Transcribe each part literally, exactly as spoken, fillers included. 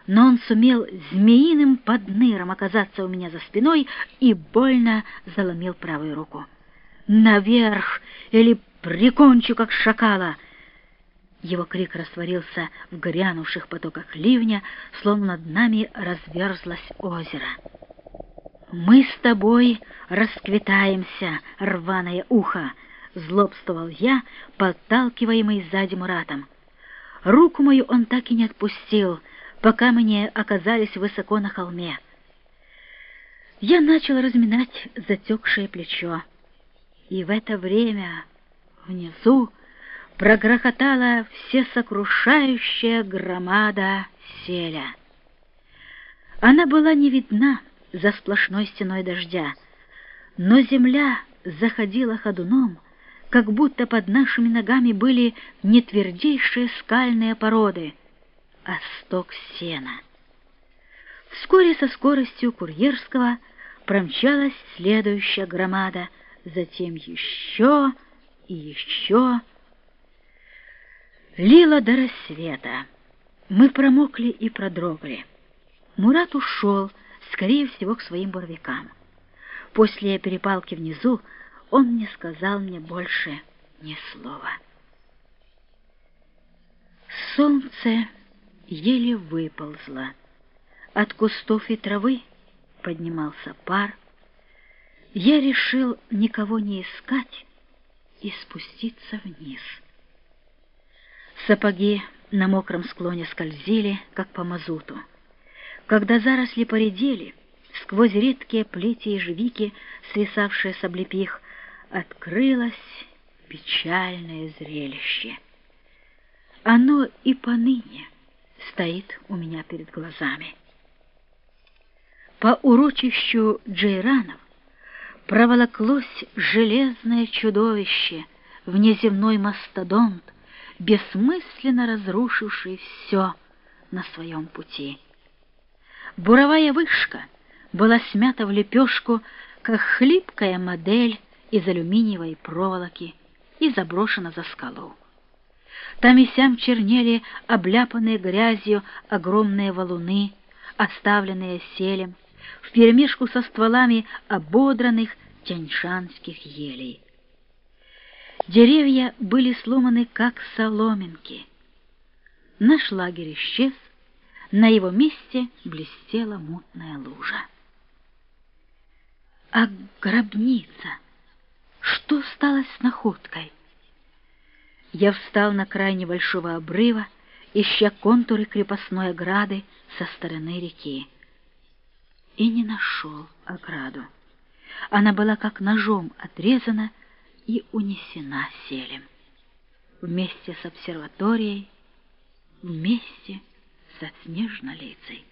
но он сумел змеиным подныром оказаться у меня за спиной и больно заломил правую руку. «Наверх, или прикончу, как шакала!» Его крик растворился в грянувших потоках ливня, словно над нами разверзлось озеро. «Мы с тобой расквитаемся, рваное ухо!» — злобствовал я, подталкиваемый сзади Муратом. Руку мою он так и не отпустил, пока мы не оказались высоко на холме. Я начал разминать затекшее плечо, и в это время внизу прогрохотала всесокрушающая громада селя. Она была не видна за сплошной стеной дождя, но земля заходила ходуном, как будто под нашими ногами были не твердейшие скальные породы, а сток сена. Вскоре со скоростью курьерского промчалась следующая громада, затем еще и еще. Лило до рассвета. Мы промокли и продрогли. Мурат ушел, скорее всего, к своим буровикам. После перепалки внизу он не сказал мне больше ни слова. Солнце еле выползло. От кустов и травы поднимался пар. Я решил никого не искать и спуститься вниз. Сапоги на мокром склоне скользили, как по мазуту. Когда заросли поредели, сквозь редкие плети ежевики, свисавшие с облепих, открылось печальное зрелище. Оно и поныне стоит у меня перед глазами. По урочищу джейранов проволоклось железное чудовище, внеземной мастодонт, бессмысленно разрушивший все на своем пути. Буровая вышка была смята в лепешку, как хлипкая модель из алюминиевой проволоки, и заброшена за скалу. Там и сям чернели обляпанные грязью огромные валуны, оставленные селем, вперемешку со стволами ободранных тяньшанских елей. Деревья были сломаны, как соломинки. Наш лагерь исчез, на его месте блестела мутная лужа. А гробница? Что стало с находкой? Я встал на край небольшого обрыва, ища контуры крепостной ограды со стороны реки. И не нашел ограду. Она была как ножом отрезана и унесена селем. Вместе с обсерваторией, вместе со Снежнолицей.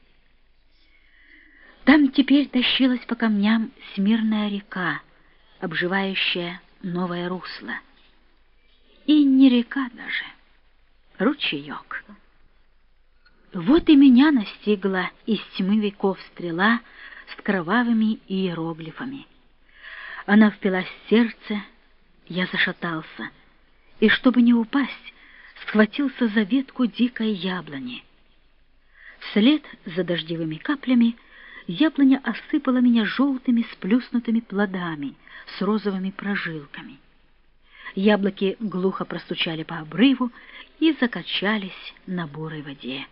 Там теперь тащилась по камням Смирная река, обживающая новое русло. И не река даже, ручеек. Вот и меня настигла из тьмы веков стрела с кровавыми иероглифами. Она впилась в сердце, я зашатался, и, чтобы не упасть, схватился за ветку дикой яблони. Вслед за дождевыми каплями яблоня осыпала меня желтыми сплюснутыми плодами с розовыми прожилками. Яблоки глухо простучали по обрыву и закачались на бурой воде.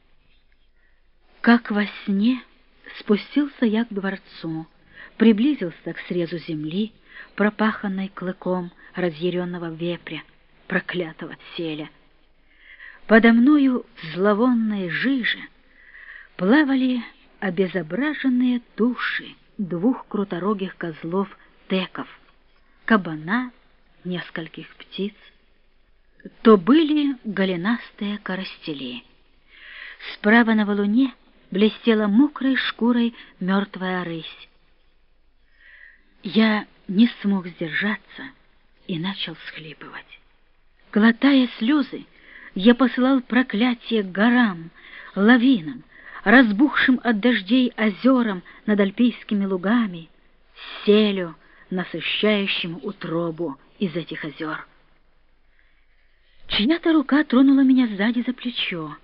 Как во сне спустился я к дворцу, приблизился к срезу земли, пропаханной клыком разъяренного вепря, проклятого селя. Подо мною в зловонной жиже плавали обезображенные туши двух круторогих козлов-теков, кабана, нескольких птиц. То были голенастые коростели. Справа на валуне блестела мокрой шкурой мертвая рысь. Я не смог сдержаться и начал всхлипывать. Глотая слезы, я посылал проклятие горам, лавинам, разбухшим от дождей озерам над альпийскими лугами, селю, насыщающему утробу из этих озер. Чья-то рука тронула меня сзади за плечо.